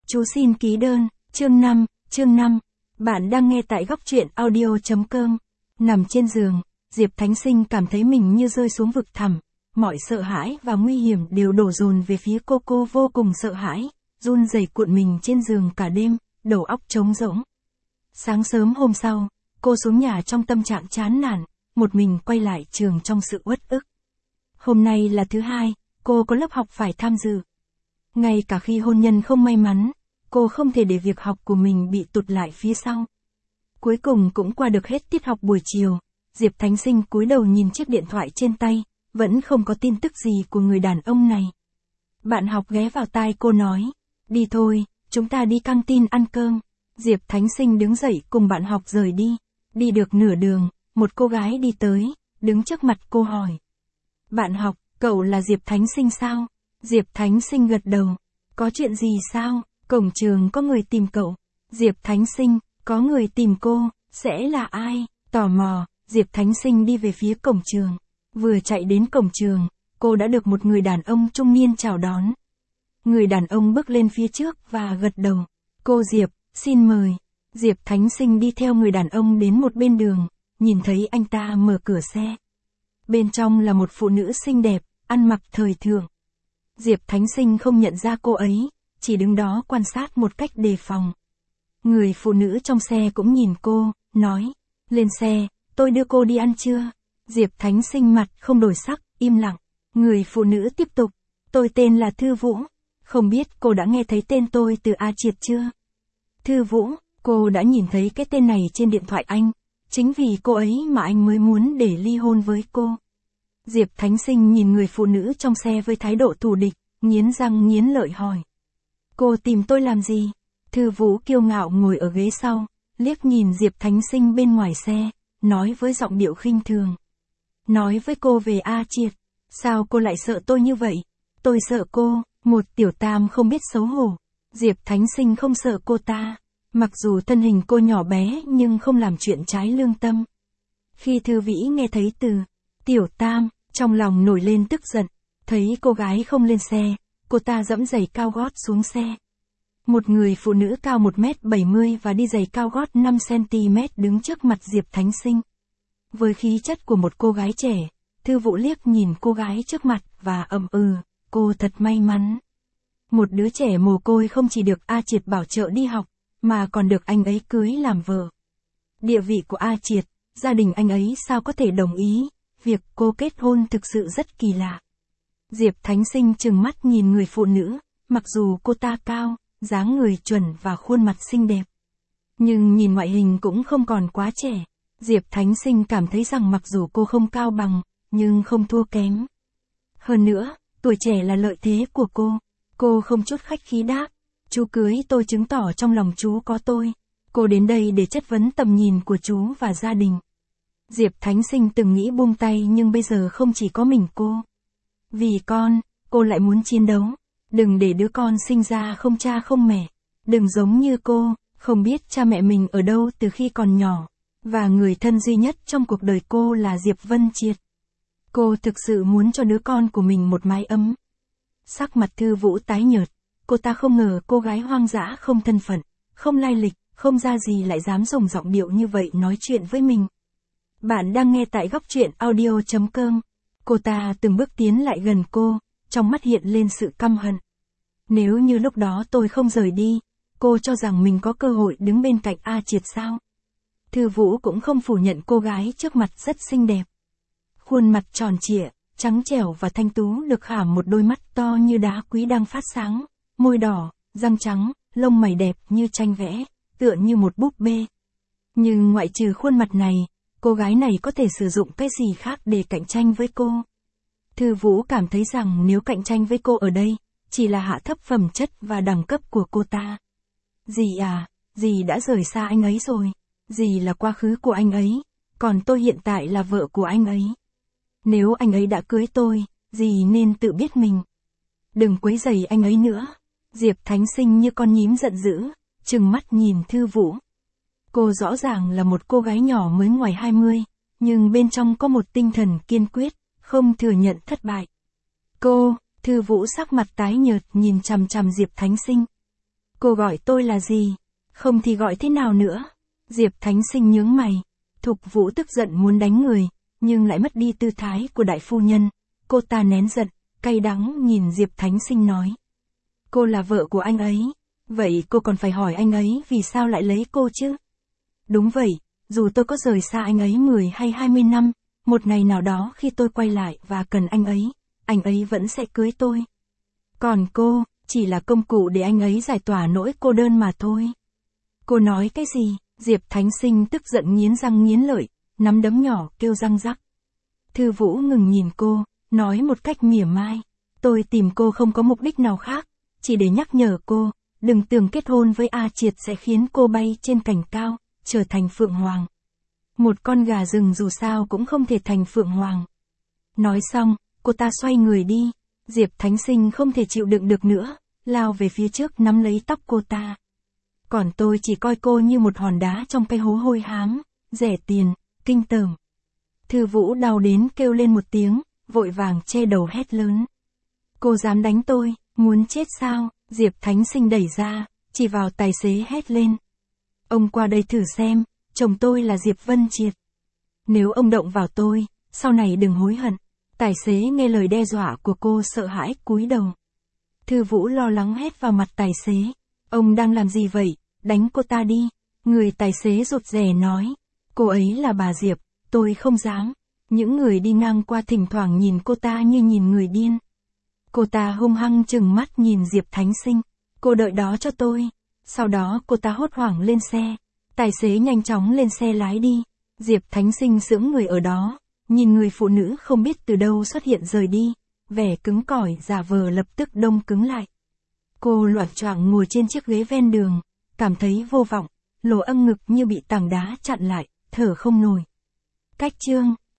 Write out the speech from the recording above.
Chú xin ký đơn, chương 5. Bạn đang nghe tại góc truyện audio.com. Nằm trên giường, Diệp Thánh Sinh cảm thấy mình như rơi xuống vực thẳm. Mọi sợ hãi và nguy hiểm đều đổ dồn về phía cô vô cùng sợ hãi, run rẩy cuộn mình trên giường cả đêm, đầu óc trống rỗng. Sáng sớm hôm sau, cô xuống nhà trong tâm trạng chán nản, một mình quay lại trường trong sự uất ức. Hôm nay là thứ hai, cô có lớp học phải tham dự. Ngay cả khi hôn nhân không may mắn, cô không thể để việc học của mình bị tụt lại phía sau. Cuối cùng cũng qua được hết tiết học buổi chiều, Diệp Thánh Sinh cúi đầu nhìn chiếc điện thoại trên tay, vẫn không có tin tức gì của người đàn ông này. Bạn học ghé vào tai cô nói, đi thôi, chúng ta đi căng tin ăn cơm. Diệp Thánh Sinh đứng dậy cùng bạn học rời đi. Đi được nửa đường, một cô gái đi tới, đứng trước mặt cô hỏi. Bạn học, cậu là Diệp Thánh Sinh sao? Diệp Thánh Sinh gật đầu. Có chuyện gì sao? Cổng trường có người tìm cậu. Diệp Thánh Sinh, có người tìm cô, sẽ là ai? Tò mò, Diệp Thánh Sinh đi về phía cổng trường. Vừa chạy đến cổng trường, cô đã được một người đàn ông trung niên chào đón. Người đàn ông bước lên phía trước và gật đầu. Cô Diệp, xin mời. Diệp Thánh Sinh đi theo người đàn ông đến một bên đường, nhìn thấy anh ta mở cửa xe. Bên trong là một phụ nữ xinh đẹp, ăn mặc thời thượng. Diệp Thánh Sinh không nhận ra cô ấy, chỉ đứng đó quan sát một cách đề phòng. Người phụ nữ trong xe cũng nhìn cô, nói, lên xe, tôi đưa cô đi ăn trưa. Diệp Thánh Sinh mặt không đổi sắc, im lặng. Người phụ nữ tiếp tục, tôi tên là Thư Vũ, không biết cô đã nghe thấy tên tôi từ A Triệt chưa? Thư Vũ, cô đã nhìn thấy cái tên này trên điện thoại anh, chính vì cô ấy mà anh mới muốn để ly hôn với cô. Diệp Thánh Sinh nhìn người phụ nữ trong xe với thái độ thù địch, nghiến răng nghiến lợi hỏi. Cô tìm tôi làm gì? Thư Vũ kiêu ngạo ngồi ở ghế sau, liếc nhìn Diệp Thánh Sinh bên ngoài xe, nói với giọng điệu khinh thường. Nói với cô về A Triệt, sao cô lại sợ tôi như vậy? Tôi sợ cô, một tiểu tam không biết xấu hổ. Diệp Thánh Sinh không sợ cô ta, mặc dù thân hình cô nhỏ bé nhưng không làm chuyện trái lương tâm. Khi Thư Vĩ nghe thấy từ tiểu tam, trong lòng nổi lên tức giận, thấy cô gái không lên xe, cô ta giẫm giày cao gót xuống xe. Một người phụ nữ cao 1m70 và đi giày cao gót 5cm đứng trước mặt Diệp Thánh Sinh. Với khí chất của một cô gái trẻ, Thư Vũ liếc nhìn cô gái trước mặt và ậm cô thật may mắn. Một đứa trẻ mồ côi không chỉ được A Triệt bảo trợ đi học, mà còn được anh ấy cưới làm vợ. Địa vị của A Triệt, gia đình anh ấy sao có thể đồng ý, việc cô kết hôn thực sự rất kỳ lạ. Diệp Thánh Sinh trừng mắt nhìn người phụ nữ, mặc dù cô ta cao, dáng người chuẩn và khuôn mặt xinh đẹp. Nhưng nhìn ngoại hình cũng không còn quá trẻ. Diệp Thánh Sinh cảm thấy rằng mặc dù cô không cao bằng, nhưng không thua kém. Hơn nữa, tuổi trẻ là lợi thế của cô. Cô không chút khách khí đáp, chú cưới tôi chứng tỏ trong lòng chú có tôi. Cô đến đây để chất vấn tầm nhìn của chú và gia đình. Diệp Thánh Sinh từng nghĩ buông tay nhưng bây giờ không chỉ có mình cô. Vì con, cô lại muốn chiến đấu. Đừng để đứa con sinh ra không cha không mẹ. Đừng giống như cô, không biết cha mẹ mình ở đâu từ khi còn nhỏ. Và người thân duy nhất trong cuộc đời cô là Diệp Vân Triệt. Cô thực sự muốn cho đứa con của mình một mái ấm. Sắc mặt Thư Vũ tái nhợt, cô ta không ngờ cô gái hoang dã không thân phận, không lai lịch, không ra gì lại dám dùng giọng điệu như vậy nói chuyện với mình. Bạn đang nghe tại góc truyện audio.com. Cô ta từng bước tiến lại gần cô, trong mắt hiện lên sự căm hận. Nếu như lúc đó tôi không rời đi, cô cho rằng mình có cơ hội đứng bên cạnh A Triệt sao? Thư Vũ cũng không phủ nhận cô gái trước mặt rất xinh đẹp. Khuôn mặt tròn trịa, trắng trẻo và thanh tú được khảm một đôi mắt to như đá quý đang phát sáng, môi đỏ, răng trắng, lông mày đẹp như tranh vẽ, tựa như một búp bê. Nhưng ngoại trừ khuôn mặt này, cô gái này có thể sử dụng cái gì khác để cạnh tranh với cô? Thư Vũ cảm thấy rằng nếu cạnh tranh với cô ở đây, chỉ là hạ thấp phẩm chất và đẳng cấp của cô ta. Dì à, dì đã rời xa anh ấy rồi. Dì là quá khứ của anh ấy, còn tôi hiện tại là vợ của anh ấy. Nếu anh ấy đã cưới tôi, dì nên tự biết mình. Đừng quấy rầy anh ấy nữa. Diệp Thánh Sinh như con nhím giận dữ, trừng mắt nhìn Thư Vũ. Cô rõ ràng là một cô gái nhỏ mới ngoài 20, nhưng bên trong có một tinh thần kiên quyết, không thừa nhận thất bại. Thư Vũ sắc mặt tái nhợt nhìn chằm chằm Diệp Thánh Sinh. Cô gọi tôi là gì? Không thì gọi thế nào nữa? Diệp Thánh Sinh nhướng mày. Thục Vũ tức giận muốn đánh người, nhưng lại mất đi tư thái của đại phu nhân. Cô ta nén giận, cay đắng nhìn Diệp Thánh Sinh nói. Cô là vợ của anh ấy. Vậy cô còn phải hỏi anh ấy vì sao lại lấy cô chứ? Đúng vậy, dù tôi có rời xa anh ấy 10 hay 20 năm, một ngày nào đó khi tôi quay lại và cần anh ấy vẫn sẽ cưới tôi. Còn cô, chỉ là công cụ để anh ấy giải tỏa nỗi cô đơn mà thôi. Cô nói cái gì? Diệp Thánh Sinh tức giận nghiến răng nghiến lợi, nắm đấm nhỏ kêu răng rắc. Thư Vũ ngừng nhìn cô, nói một cách mỉa mai. Tôi tìm cô không có mục đích nào khác, chỉ để nhắc nhở cô, đừng tưởng kết hôn với A Triệt sẽ khiến cô bay trên cành cao, trở thành phượng hoàng. Một con gà rừng dù sao cũng không thể thành phượng hoàng. Nói xong, cô ta xoay người đi. Diệp Thánh Sinh không thể chịu đựng được nữa, lao về phía trước nắm lấy tóc cô ta. Còn tôi chỉ coi cô như một hòn đá trong cái hố hôi hám, rẻ tiền, kinh tởm. Thư Vũ đau đến kêu lên một tiếng, vội vàng che đầu hét lớn. Cô dám đánh tôi, muốn chết sao? Diệp Thánh Sinh đẩy ra, chỉ vào tài xế hét lên. Ông qua đây thử xem, chồng tôi là Diệp Vân Triệt. Nếu ông động vào tôi, sau này đừng hối hận. Tài xế nghe lời đe dọa của cô sợ hãi cúi đầu. Thư Vũ lo lắng hét vào mặt tài xế. Ông đang làm gì vậy? Đánh cô ta đi. Người tài xế rụt rè nói. Cô ấy là bà Diệp, tôi không dám. Những người đi ngang qua thỉnh thoảng nhìn cô ta như nhìn người điên. Cô ta hung hăng trừng mắt nhìn Diệp Thánh Sinh. Cô đợi đó cho tôi. Sau đó cô ta hốt hoảng lên xe. Tài xế nhanh chóng lên xe lái đi. Diệp Thánh Sinh sững người ở đó. Nhìn người phụ nữ không biết từ đâu xuất hiện rời đi. Vẻ cứng cỏi giả vờ lập tức đông cứng lại. Cô loạng choạng ngồi trên chiếc ghế ven đường. Cảm thấy vô vọng. Lỗ âm ngực như bị tảng đá chặn lại, thở không nổi. Cách chương